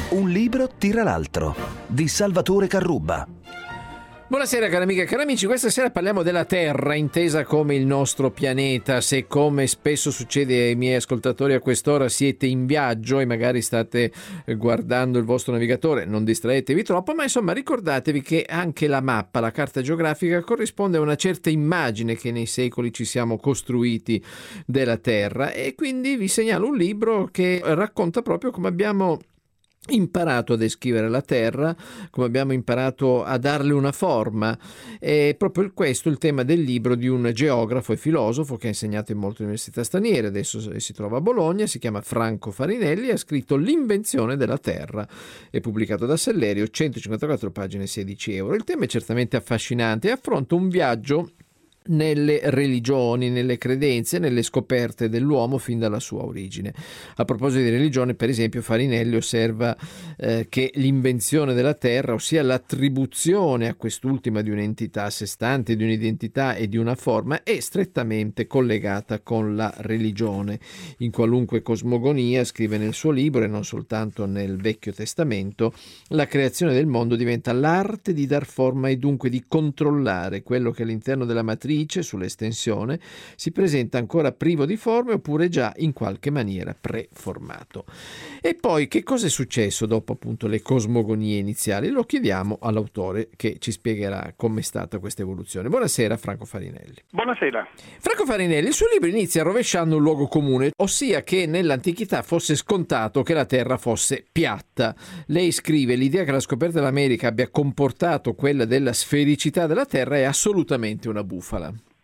Un libro tira l'altro, di Salvatore Carrubba. Buonasera cari amiche e cari amici, questa sera parliamo della Terra, intesa come il nostro pianeta. Se, come spesso succede ai miei ascoltatori a quest'ora, siete in viaggio e magari state guardando il vostro navigatore, non distraetevi troppo, ma insomma ricordatevi che anche la mappa, la carta geografica, corrisponde a una certa immagine che nei secoli ci siamo costruiti della Terra, e quindi vi segnalo un libro che racconta proprio come abbiamo imparato a descrivere la Terra, come abbiamo imparato a darle una forma. È proprio questo il tema del libro di un geografo e filosofo che ha insegnato in molte università straniere, adesso si trova a Bologna, si chiama Franco Farinelli, ha scritto L'invenzione della Terra, è pubblicato da Sellerio, 154 pagine, 16 euro. Il tema è certamente affascinante e affronta un viaggio nelle religioni, nelle credenze, nelle scoperte dell'uomo fin dalla sua origine. A proposito di religione, per esempio, Farinelli osserva che l'invenzione della Terra, ossia l'attribuzione a quest'ultima di un'entità a sé stante, di un'identità e di una forma, è strettamente collegata con la religione. In qualunque cosmogonia, scrive nel suo libro, e non soltanto nel Vecchio Testamento, la creazione del mondo diventa l'arte di dar forma e dunque di controllare quello che all'interno della matrice, sull'estensione, si presenta ancora privo di forme oppure già in qualche maniera preformato. E poi che cosa è successo dopo appunto le cosmogonie iniziali? Lo chiediamo all'autore che ci spiegherà com'è stata questa evoluzione. Buonasera Franco Farinelli. Buonasera. Franco Farinelli, il suo libro inizia rovesciando un luogo comune, ossia che nell'antichità fosse scontato che la Terra fosse piatta. Lei scrive: l'idea che la scoperta dell'America abbia comportato quella della sfericità della Terra è assolutamente una bufala.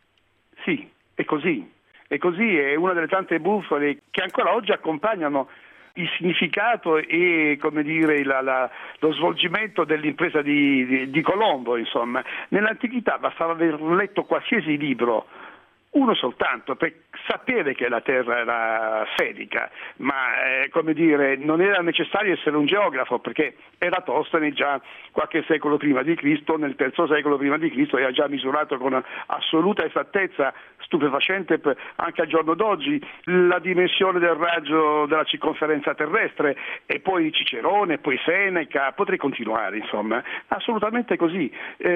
Sì, è così. È così, è una delle tante bufale che ancora oggi accompagnano il significato e, come dire, lo svolgimento dell'impresa di Colombo, insomma. Nell'antichità bastava aver letto qualsiasi libro, uno soltanto, per sapere che la Terra era sferica, ma come dire, non era necessario essere un geografo, perché Eratostene già qualche secolo prima di Cristo, nel III secolo prima di Cristo, aveva già misurato con assoluta esattezza, stupefacente anche al giorno d'oggi, la dimensione del raggio della circonferenza terrestre, e poi Cicerone, poi Seneca, potrei continuare, insomma, assolutamente così.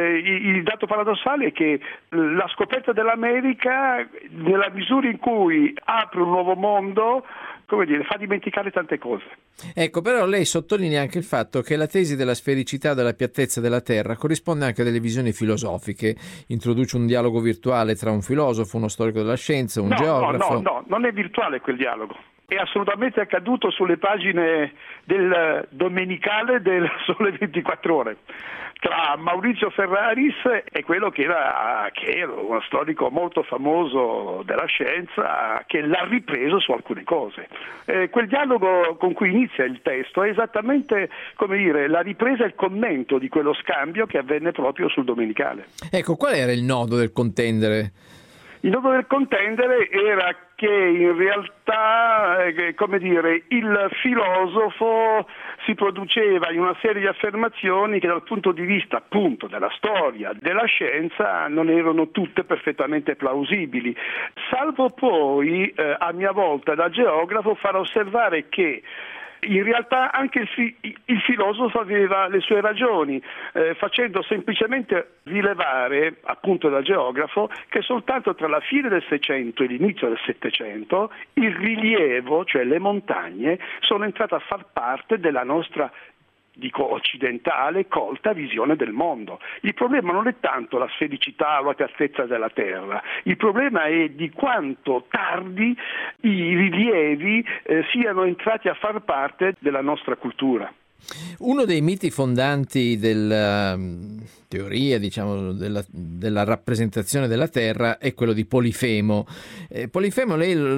Il dato paradossale è che la scoperta dell'America, nella misura in cui apre un nuovo mondo, come dire, fa dimenticare tante cose. Ecco, però lei sottolinea anche il fatto che la tesi della sfericità, della piattezza della Terra corrisponde anche a delle visioni filosofiche. Introduce un dialogo virtuale tra un filosofo, uno storico della scienza, un geografo. No, non è virtuale quel dialogo. È assolutamente accaduto sulle pagine del domenicale del Sole 24 Ore tra Maurizio Ferraris e quello che era uno storico molto famoso della scienza, che l'ha ripreso su alcune cose. Quel dialogo con cui inizia il testo è esattamente, come dire, la ripresa e il commento di quello scambio che avvenne proprio sul domenicale. Ecco, qual era il nodo del contendere? Il nodo del contendere era che in realtà, come dire, il filosofo si produceva in una serie di affermazioni che dal punto di vista appunto della storia, della scienza, non erano tutte perfettamente plausibili, salvo poi a mia volta da geografo far osservare che in realtà anche il filosofo aveva le sue ragioni, facendo semplicemente rilevare, appunto da geografo, che soltanto tra la fine del Seicento e l'inizio del Settecento il rilievo, cioè le montagne, sono entrate a far parte della nostra, dico occidentale, colta visione del mondo. Il problema non è tanto la sfericità o la piattezza della Terra, il problema è di quanto tardi i rilievi siano entrati a far parte della nostra cultura. Uno dei miti fondanti della teoria, diciamo, della rappresentazione della Terra è quello di Polifemo. Polifemo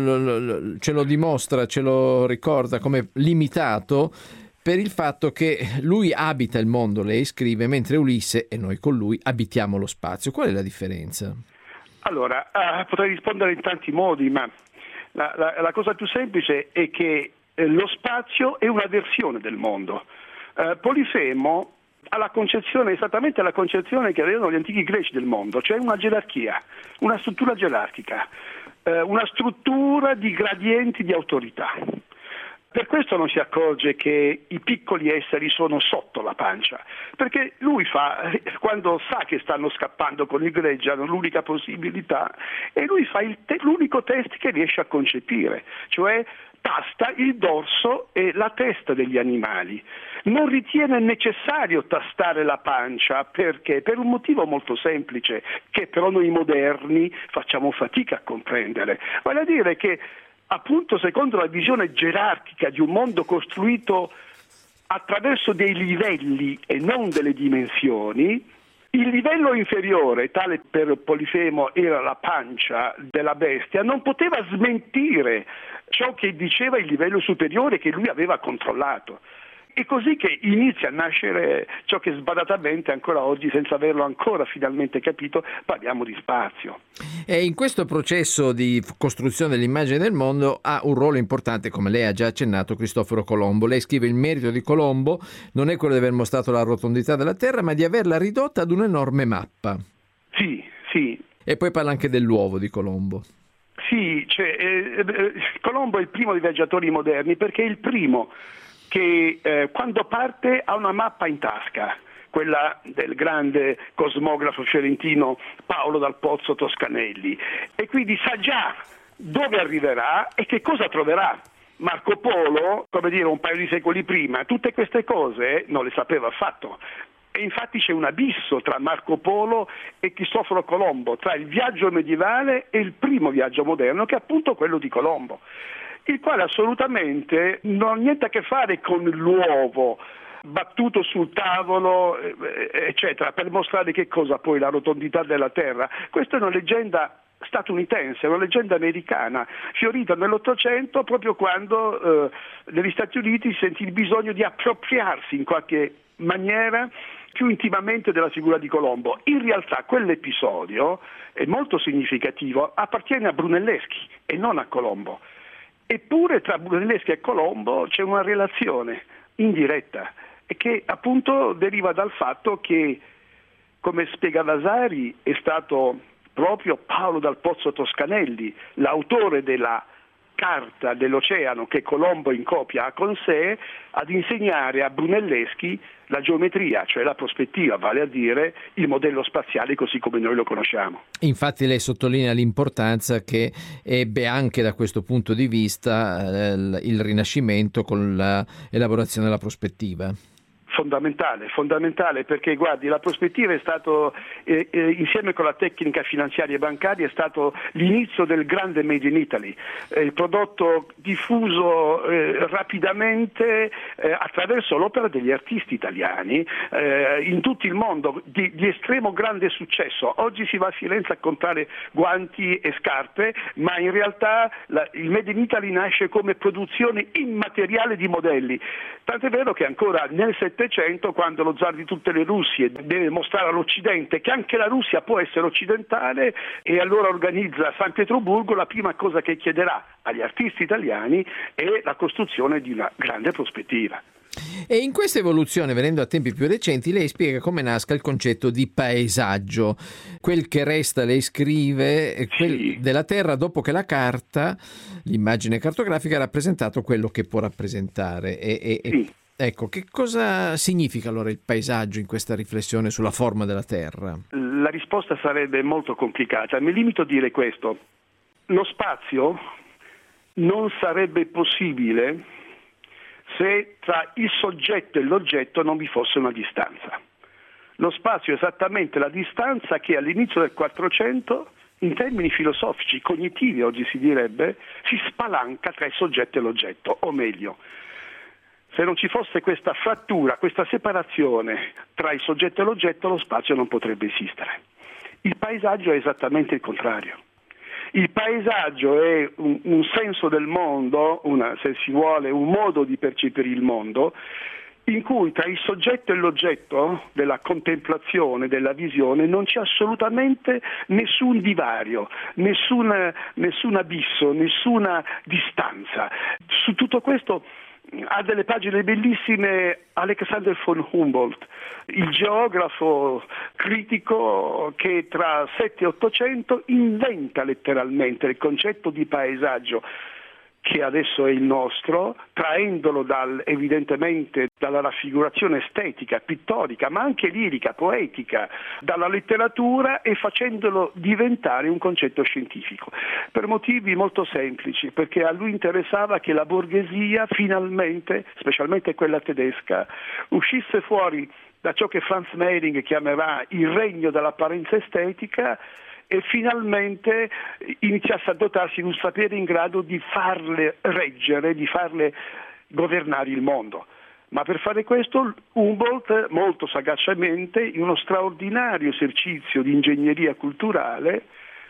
lei ce lo dimostra, ce lo ricorda come limitato per il fatto che lui abita il mondo, lei scrive, mentre Ulisse e noi con lui abitiamo lo spazio. Qual è la differenza? Allora, potrei rispondere in tanti modi, ma la cosa più semplice è che lo spazio è una versione del mondo. Polifemo ha la concezione, esattamente la concezione che avevano gli antichi greci del mondo, cioè una gerarchia, una struttura gerarchica, una struttura di gradienti di autorità. Per questo non si accorge che i piccoli esseri sono sotto la pancia, perché lui quando sa che stanno scappando con il gregge, hanno l'unica possibilità, e lui fa l'unico test che riesce a concepire, cioè tasta il dorso e la testa degli animali. Non ritiene necessario tastare la pancia, perché? Per un motivo molto semplice, che però noi moderni facciamo fatica a comprendere. Vale a dire che, appunto, secondo la visione gerarchica di un mondo costruito attraverso dei livelli e non delle dimensioni, il livello inferiore, tale per Polifemo era la pancia della bestia, non poteva smentire ciò che diceva il livello superiore che lui aveva controllato. È così che inizia a nascere ciò che sbadatamente ancora oggi, senza averlo ancora finalmente capito, parliamo di spazio. E in questo processo di costruzione dell'immagine del mondo ha un ruolo importante, come lei ha già accennato, Cristoforo Colombo. Lei scrive: il merito di Colombo non è quello di aver mostrato la rotondità della Terra, ma di averla ridotta ad un'enorme mappa. Sì. E poi parla anche dell'uovo di Colombo. Sì, Colombo è il primo dei viaggiatori moderni, perché è il primo che quando parte ha una mappa in tasca, quella del grande cosmografo fiorentino Paolo dal Pozzo Toscanelli, e quindi sa già dove arriverà e che cosa troverà. Marco Polo, come dire, un paio di secoli prima, tutte queste cose non le sapeva affatto. E infatti c'è un abisso tra Marco Polo e Cristoforo Colombo, tra il viaggio medievale e il primo viaggio moderno, che è appunto quello di Colombo, il quale assolutamente non ha niente a che fare con l'uovo battuto sul tavolo, eccetera, per mostrare che cosa poi la rotondità della Terra. Questa è una leggenda statunitense, una leggenda americana, fiorita nell'Ottocento, proprio quando negli Stati Uniti si sentì il bisogno di appropriarsi in qualche maniera più intimamente della figura di Colombo. In realtà quell'episodio è molto significativo, appartiene a Brunelleschi e non a Colombo. Eppure tra Brunelleschi e Colombo c'è una relazione indiretta, e che appunto deriva dal fatto che, come spiega Vasari, è stato proprio Paolo dal Pozzo Toscanelli, l'autore della carta dell'oceano che Colombo in copia ha con sé, ad insegnare a Brunelleschi la geometria, cioè la prospettiva, vale a dire il modello spaziale così come noi lo conosciamo. Infatti lei sottolinea l'importanza che ebbe anche da questo punto di vista il Rinascimento con l'elaborazione della prospettiva. Fondamentale, perché guardi, la prospettiva è stato, insieme con la tecnica finanziaria e bancaria, è stato l'inizio del grande Made in Italy, il prodotto diffuso rapidamente attraverso l'opera degli artisti italiani in tutto il mondo, di estremo grande successo. Oggi si va a Firenze a comprare guanti e scarpe, ma in realtà il Made in Italy nasce come produzione immateriale di modelli, tant'è vero che ancora nel Settecento, quando lo zar di tutte le Russie deve mostrare all'Occidente che anche la Russia può essere occidentale, e allora organizza a San Pietroburgo, la prima cosa che chiederà agli artisti italiani è la costruzione di una grande prospettiva. E in questa evoluzione, venendo a tempi più recenti, lei spiega come nasca il concetto di paesaggio, quel che resta, lei scrive, Sì. della Terra dopo che la carta, l'immagine cartografica, ha rappresentato quello che può rappresentare. Sì. Ecco, che cosa significa allora il paesaggio in questa riflessione sulla forma della Terra? La risposta sarebbe molto complicata. Mi limito a dire questo: lo spazio non sarebbe possibile se tra il soggetto e l'oggetto non vi fosse una distanza. Lo spazio è esattamente la distanza che all'inizio del 400, in termini filosofici, cognitivi oggi si direbbe, si spalanca tra il soggetto e l'oggetto, o meglio, se non ci fosse questa frattura, questa separazione tra il soggetto e l'oggetto, lo spazio non potrebbe esistere. Il paesaggio è esattamente il contrario. Il paesaggio è un senso del mondo, se si vuole, un modo di percepire il mondo, in cui tra il soggetto e l'oggetto della contemplazione, della visione, non c'è assolutamente nessun divario, nessun abisso, nessuna distanza. Su tutto questo ha delle pagine bellissime Alexander von Humboldt, il geografo critico che tra 7 e 800 inventa letteralmente il concetto di paesaggio, che adesso è il nostro, traendolo evidentemente dalla raffigurazione estetica, pittorica, ma anche lirica, poetica, dalla letteratura, e facendolo diventare un concetto scientifico, per motivi molto semplici, perché a lui interessava che la borghesia finalmente, specialmente quella tedesca, uscisse fuori da ciò che Franz Mehring chiamerà il regno dell'apparenza estetica e finalmente iniziasse a dotarsi di un sapere in grado di farle reggere, di farle governare il mondo. Ma per fare questo Humboldt, molto sagacemente, in uno straordinario esercizio di ingegneria culturale,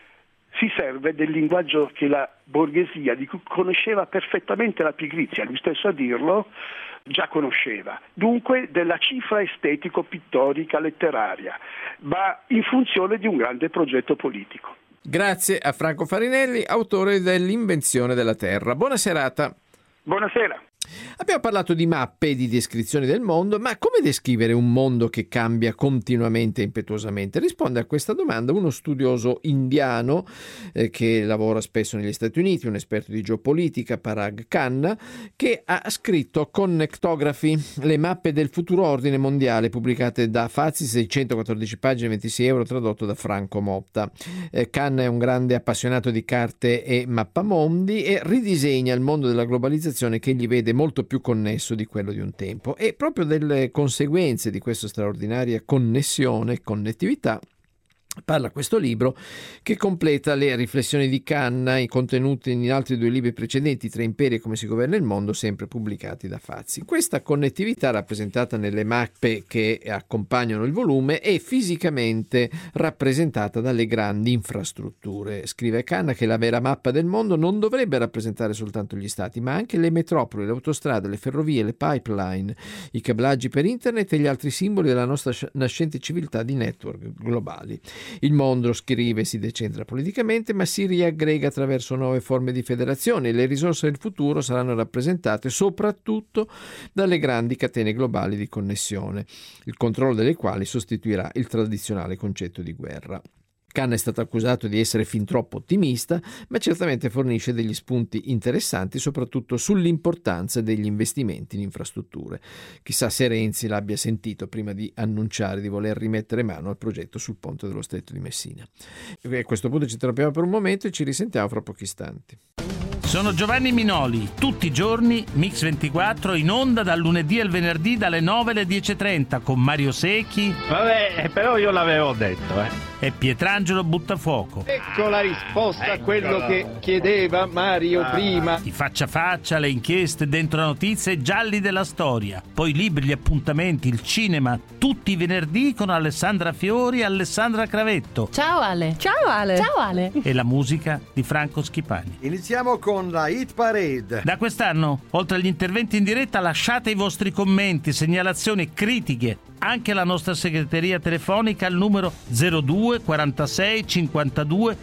si serve del linguaggio che la borghesia, di cui conosceva perfettamente la pigrizia, lui stesso a dirlo, già conosceva. Dunque della cifra estetico-pittorica letteraria, ma in funzione di un grande progetto politico. Grazie a Franco Farinelli, autore dell'Invenzione della Terra. Buona serata. Buonasera. Abbiamo parlato di mappe e di descrizioni del mondo, ma come descrivere un mondo che cambia continuamente e impetuosamente? Risponde a questa domanda uno studioso indiano che lavora spesso negli Stati Uniti, un esperto di geopolitica, Parag Khanna, che ha scritto Connectography, le mappe del futuro ordine mondiale, pubblicate da Fazzi, 614 pagine, 26 euro, tradotto da Franco Motta. Khanna è un grande appassionato di carte e mappamondi e ridisegna il mondo della globalizzazione che gli vede molto più connesso di quello di un tempo, e proprio delle conseguenze di questa straordinaria connessione e connettività parla questo libro, che completa le riflessioni di Khanna, i contenuti in altri due libri precedenti, Tre imperi e come si governa il mondo, sempre pubblicati da Fazzi. Questa connettività, rappresentata nelle mappe che accompagnano il volume, è fisicamente rappresentata dalle grandi infrastrutture. Scrive Khanna che la vera mappa del mondo non dovrebbe rappresentare soltanto gli stati, ma anche le metropoli, le autostrade, le ferrovie, le pipeline, i cablaggi per internet e gli altri simboli della nostra nascente civiltà di network globali. Il mondo, scrive, si decentra politicamente, ma si riaggrega attraverso nuove forme di federazione, e le risorse del futuro saranno rappresentate soprattutto dalle grandi catene globali di connessione, il controllo delle quali sostituirà il tradizionale concetto di guerra. Khanna è stato accusato di essere fin troppo ottimista, ma certamente fornisce degli spunti interessanti, soprattutto sull'importanza degli investimenti in infrastrutture. Chissà se Renzi l'abbia sentito prima di annunciare di voler rimettere mano al progetto sul ponte dello Stretto di Messina. E a questo punto ci interrompiamo per un momento e ci risentiamo fra pochi istanti. Sono Giovanni Minoli, tutti i giorni Mix24 in onda dal lunedì al venerdì dalle 9 alle 10:30 con Mario Secchi. Vabbè, però io l'avevo detto, E Pietrangelo Buttafuoco. Ecco la risposta a quello che chiedeva Mario prima. I faccia a faccia, le inchieste, dentro la notizia e gialli della storia. Poi i libri, gli appuntamenti, il cinema, tutti i venerdì con Alessandra Fiori e Alessandra Cravetto. Ciao Ale. Ciao Ale. Ciao Ale. E la musica di Franco Schipani. Iniziamo con la Hit Parade. Da quest'anno, oltre agli interventi in diretta, lasciate i vostri commenti, segnalazioni, critiche, anche alla nostra segreteria telefonica al numero 02 46 52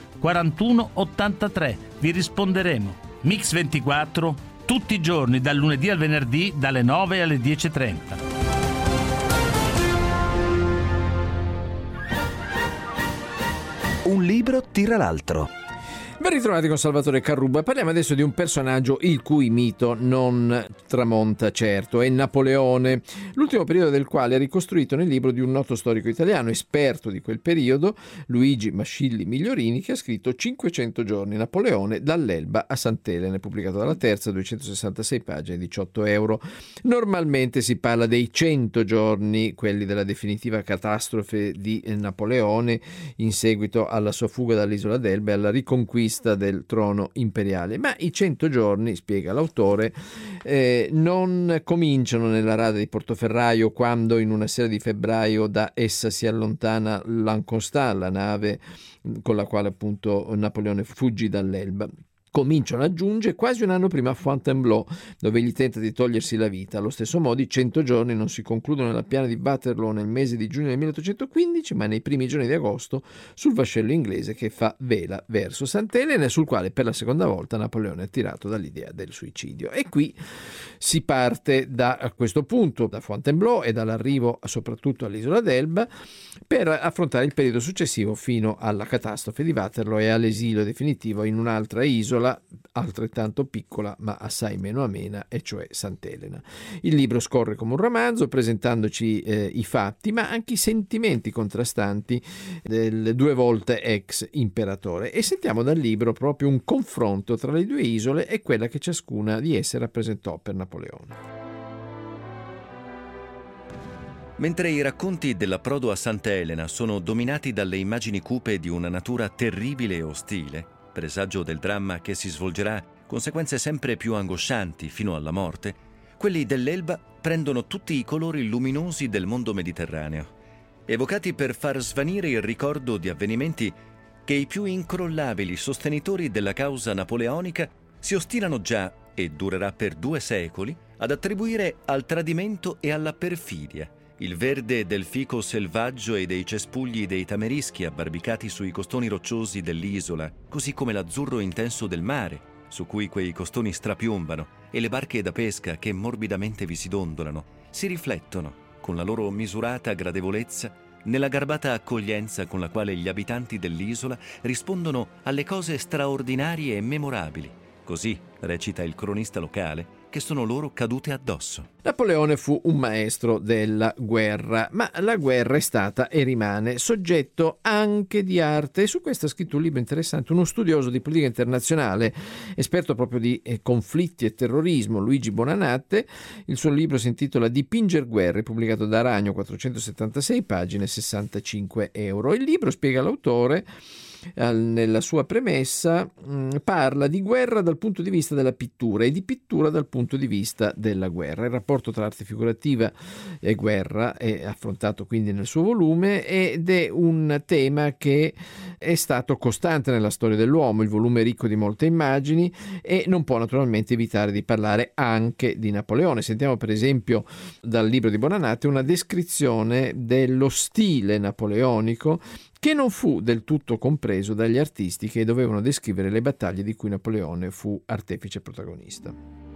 41 83. Vi risponderemo. Mix24, tutti i giorni dal lunedì al venerdì dalle 9 alle 10:30. Un libro tira l'altro. Ben ritrovati con Salvatore Carrubba. Parliamo adesso di un personaggio il cui mito non tramonta certo, è Napoleone, l'ultimo periodo del quale è ricostruito nel libro di un noto storico italiano, esperto di quel periodo, Luigi Mascilli Migliorini, che ha scritto 500 giorni Napoleone dall'Elba a Sant'Elene, pubblicato dalla Terza, 266 pagine, 18 euro. Normalmente si parla dei 100 giorni, quelli della definitiva catastrofe di Napoleone in seguito alla sua fuga dall'isola d'Elba e alla riconquista del trono imperiale, ma i 100 giorni, spiega l'autore, non cominciano nella rada di Portoferraio, quando in una sera di febbraio da essa si allontana l'Anconstant, la nave con la quale appunto Napoleone fuggì dall'Elba. Cominciano, aggiunge, quasi un anno prima a Fontainebleau, dove egli tenta di togliersi la vita. Allo stesso modo i 100 giorni non si concludono nella piana di Waterloo nel mese di giugno del 1815, ma nei primi giorni di agosto sul vascello inglese che fa vela verso Sant'Elene, sul quale per la seconda volta Napoleone è attirato dall'idea del suicidio. E qui si parte a questo punto da Fontainebleau e dall'arrivo soprattutto all'isola d'Elba per affrontare il periodo successivo fino alla catastrofe di Waterloo e all'esilio definitivo in un'altra isola, isola altrettanto piccola ma assai meno amena, e cioè Sant'Elena. Il libro scorre come un romanzo, presentandoci i fatti ma anche i sentimenti contrastanti del 2 volte ex imperatore, e sentiamo dal libro proprio un confronto tra le due isole e quella che ciascuna di esse rappresentò per Napoleone. Mentre i racconti dell'approdo a Santa Elena sono dominati dalle immagini cupe di una natura terribile e ostile, presagio del dramma che si svolgerà, conseguenze sempre più angoscianti fino alla morte, quelli dell'Elba prendono tutti i colori luminosi del mondo mediterraneo, evocati per far svanire il ricordo di avvenimenti che i più incrollabili sostenitori della causa napoleonica si ostinano già, e durerà per 2 secoli, ad attribuire al tradimento e alla perfidia. Il verde del fico selvaggio e dei cespugli dei tamerischi abbarbicati sui costoni rocciosi dell'isola, così come l'azzurro intenso del mare, su cui quei costoni strapiombano, e le barche da pesca che morbidamente vi si dondolano, si riflettono, con la loro misurata gradevolezza, nella garbata accoglienza con la quale gli abitanti dell'isola rispondono alle cose straordinarie e memorabili. Così, recita il cronista locale, che sono loro cadute addosso. Napoleone fu un maestro della guerra, ma la guerra è stata e rimane soggetto anche di arte, e su questo ha scritto un libro interessante uno studioso di politica internazionale, esperto proprio di conflitti e terrorismo, Luigi Bonanatte. Il suo libro si intitola Dipinger guerre, pubblicato da Ragno, 476 pagine, 65 euro. Il libro, spiega l'autore nella sua premessa, parla di guerra dal punto di vista della pittura e di pittura dal punto di vista della guerra. Il rapporto tra arte figurativa e guerra è affrontato quindi nel suo volume, ed è un tema che è stato costante nella storia dell'uomo. Il volume è ricco di molte immagini e non può naturalmente evitare di parlare anche di Napoleone. Sentiamo per esempio dal libro di Bonanatte una descrizione dello stile napoleonico, che non fu del tutto compreso dagli artisti che dovevano descrivere le battaglie di cui Napoleone fu artefice protagonista.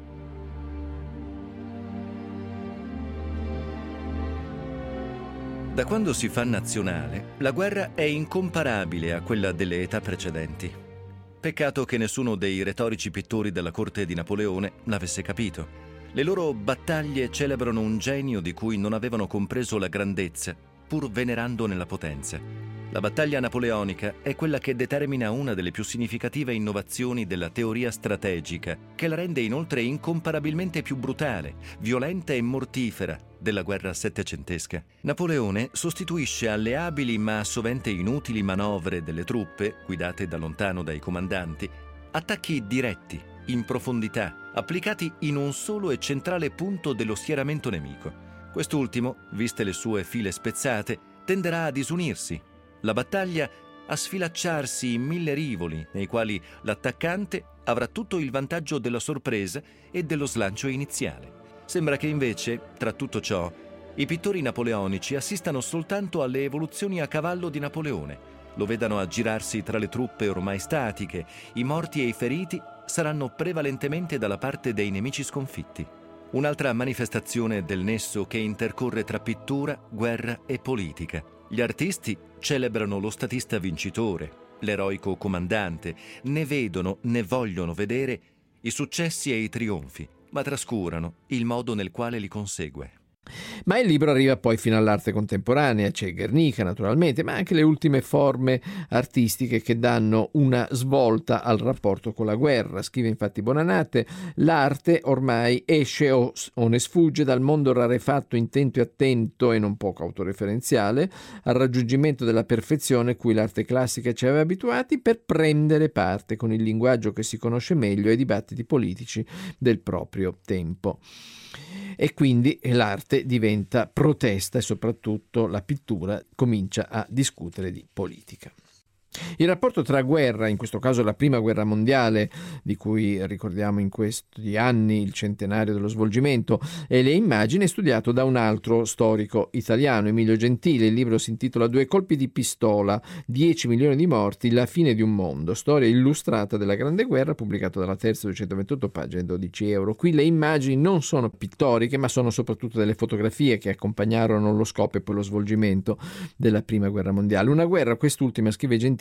Da quando si fa nazionale, la guerra è incomparabile a quella delle età precedenti. Peccato che nessuno dei retorici pittori della corte di Napoleone l'avesse capito. Le loro battaglie celebrano un genio di cui non avevano compreso la grandezza, pur venerandone la potenza. La battaglia napoleonica è quella che determina una delle più significative innovazioni della teoria strategica, che la rende inoltre incomparabilmente più brutale, violenta e mortifera della guerra settecentesca. Napoleone sostituisce alle abili ma sovente inutili manovre delle truppe, guidate da lontano dai comandanti, attacchi diretti, in profondità, applicati in un solo e centrale punto dello schieramento nemico. Quest'ultimo, viste le sue file spezzate, tenderà a disunirsi. La battaglia a sfilacciarsi in 1000 rivoli, nei quali l'attaccante avrà tutto il vantaggio della sorpresa e dello slancio iniziale. Sembra che invece, tra tutto ciò, i pittori napoleonici assistano soltanto alle evoluzioni a cavallo di Napoleone, lo vedano aggirarsi tra le truppe ormai statiche, i morti e i feriti saranno prevalentemente dalla parte dei nemici sconfitti. Un'altra manifestazione del nesso che intercorre tra pittura, guerra e politica. Gli artisti celebrano lo statista vincitore, l'eroico comandante, ne vedono, ne vogliono vedere i successi e i trionfi, ma trascurano il modo nel quale li consegue. Ma il libro arriva poi fino all'arte contemporanea, c'è Guernica naturalmente, ma anche le ultime forme artistiche che danno una svolta al rapporto con la guerra. Scrive infatti Bonanatte: l'arte ormai esce o ne sfugge dal mondo rarefatto, intento e attento e non poco autoreferenziale al raggiungimento della perfezione cui l'arte classica ci aveva abituati, per prendere parte con il linguaggio che si conosce meglio ai dibattiti politici del proprio tempo. E quindi l'arte diventa protesta e soprattutto la pittura comincia a discutere di politica. Il rapporto tra guerra, in questo caso la prima guerra mondiale, di cui ricordiamo in questi anni il centenario dello svolgimento, e le immagini, è studiato da un altro storico italiano, Emilio Gentile. Il libro si intitola 2 colpi di pistola, 10 milioni di morti, la fine di un mondo, storia illustrata della Grande Guerra, pubblicato dalla Terza, 228 pagine, 12 euro. Qui le immagini non sono pittoriche, ma sono soprattutto delle fotografie che accompagnarono lo scoppio e poi lo svolgimento della prima guerra mondiale. Una guerra, quest'ultima, scrive Gentile,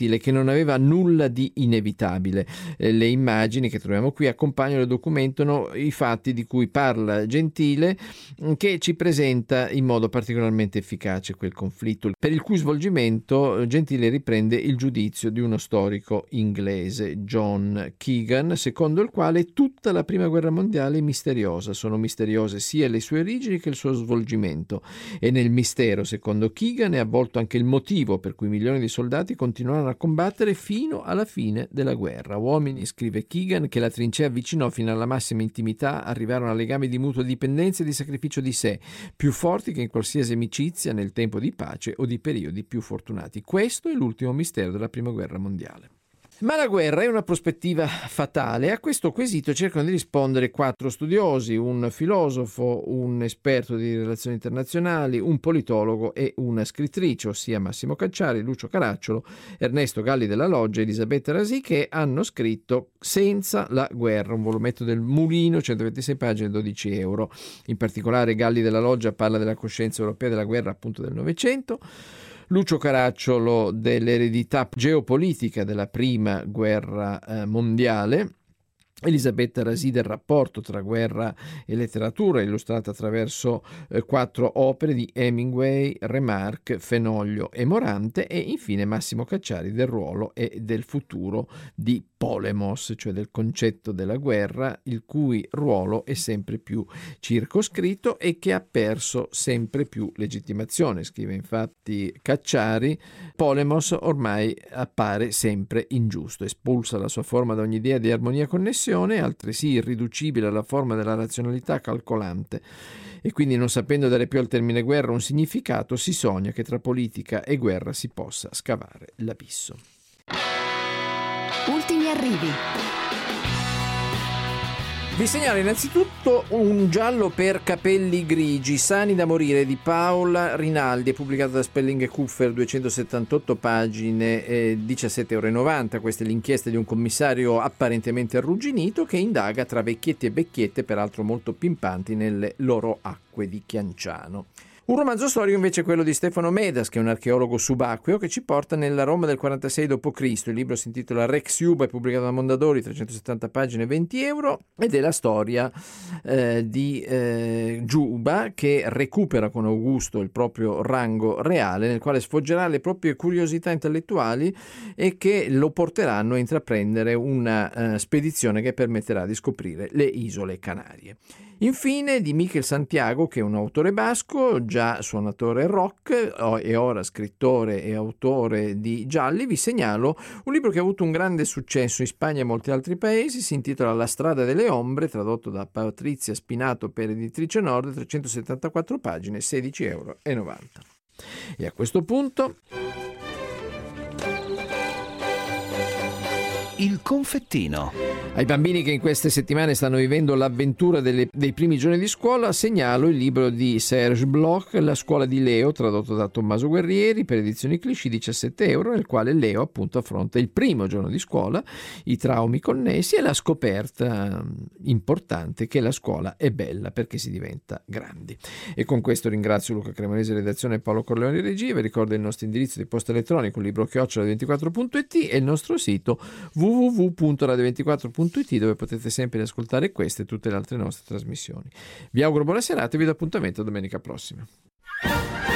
Gentile, che non aveva nulla di inevitabile. Le immagini che troviamo qui accompagnano e documentano i fatti di cui parla Gentile, che ci presenta in modo particolarmente efficace quel conflitto, per il cui svolgimento Gentile riprende il giudizio di uno storico inglese, John Keegan, secondo il quale tutta la prima guerra mondiale è misteriosa. Sono misteriose sia le sue origini che il suo svolgimento, e nel mistero, secondo Keegan, è avvolto anche il motivo per cui milioni di soldati continuarono a combattere fino alla fine della guerra. Uomini, scrive Keegan, che la trincea avvicinò fino alla massima intimità, arrivarono a legami di mutua dipendenza e di sacrificio di sé, più forti che in qualsiasi amicizia nel tempo di pace o di periodi più fortunati. Questo è l'ultimo mistero della prima guerra mondiale. Ma la guerra è una prospettiva fatale? A questo quesito cercano di rispondere 4 studiosi: un filosofo, un esperto di relazioni internazionali, un politologo e una scrittrice, ossia Massimo Cacciari, Lucio Caracciolo, Ernesto Galli della Loggia e Elisabetta Rasì, che hanno scritto Senza la guerra, un volumetto del Mulino, 126 pagine, 12 euro. In particolare Galli della Loggia parla della coscienza europea della guerra, appunto, del Novecento. Lucio Caracciolo dell'eredità geopolitica della prima guerra mondiale. Elisabetta Rasì del rapporto tra guerra e letteratura, illustrata attraverso 4 opere di Hemingway, Remarque, Fenoglio e Morante, e infine Massimo Cacciari del ruolo e del futuro di Polemos, cioè del concetto della guerra, il cui ruolo è sempre più circoscritto e che ha perso sempre più legittimazione. Scrive infatti Cacciari: Polemos ormai appare sempre ingiusto, espulsa la sua forma da ogni idea di armonia e connessione, altresì irriducibile alla forma della razionalità calcolante, e quindi, non sapendo dare più al termine guerra un significato, si sogna che tra politica e guerra si possa scavare l'abisso. Ultimi arrivi. Vi segnalo innanzitutto un giallo per capelli grigi, Sani da morire, di Paola Rinaldi, è pubblicato da Spelling & Kuffer, 278 pagine, 17,90 €. Questa è l'inchiesta di un commissario apparentemente arrugginito che indaga tra vecchietti e vecchiette, peraltro molto pimpanti, nelle loro acque di Chianciano. Un romanzo storico invece è quello di Stefano Medas, che è un archeologo subacqueo, che ci porta nella Roma del 46 d.C. Il libro si intitola Rex Iuba, è pubblicato da Mondadori, 370 pagine, 20 euro, ed è la storia di Giuba, che recupera con Augusto il proprio rango reale, nel quale sfoggerà le proprie curiosità intellettuali e che lo porteranno a intraprendere una spedizione che permetterà di scoprire le isole Canarie. Infine di Miquel Santiago, che è un autore basco, già suonatore rock e ora scrittore e autore di gialli, vi segnalo un libro che ha avuto un grande successo in Spagna e molti altri paesi. Si intitola La strada delle ombre, tradotto da Patrizia Spinato per Editrice Nord, 374 pagine, 16,90 €. E a questo punto Il confettino. ai bambini che in queste settimane stanno vivendo l'avventura dei primi giorni di scuola segnalo il libro di Serge Bloch, La scuola di Leo, tradotto da Tommaso Guerrieri per Edizioni Clichy, 17 euro, nel quale Leo appunto affronta il primo giorno di scuola, i traumi connessi e la scoperta importante che la scuola è bella perché si diventa grandi. E con questo ringrazio Luca Cremonesi, redazione, e Paolo Corleoni, regia. Vi ricordo il nostro indirizzo di posta elettronica, libro@radio24.it, e il nostro sito www.radio24.it, dove potete sempre ascoltare queste e tutte le altre nostre trasmissioni. Vi auguro buona serata e vi do appuntamento domenica prossima.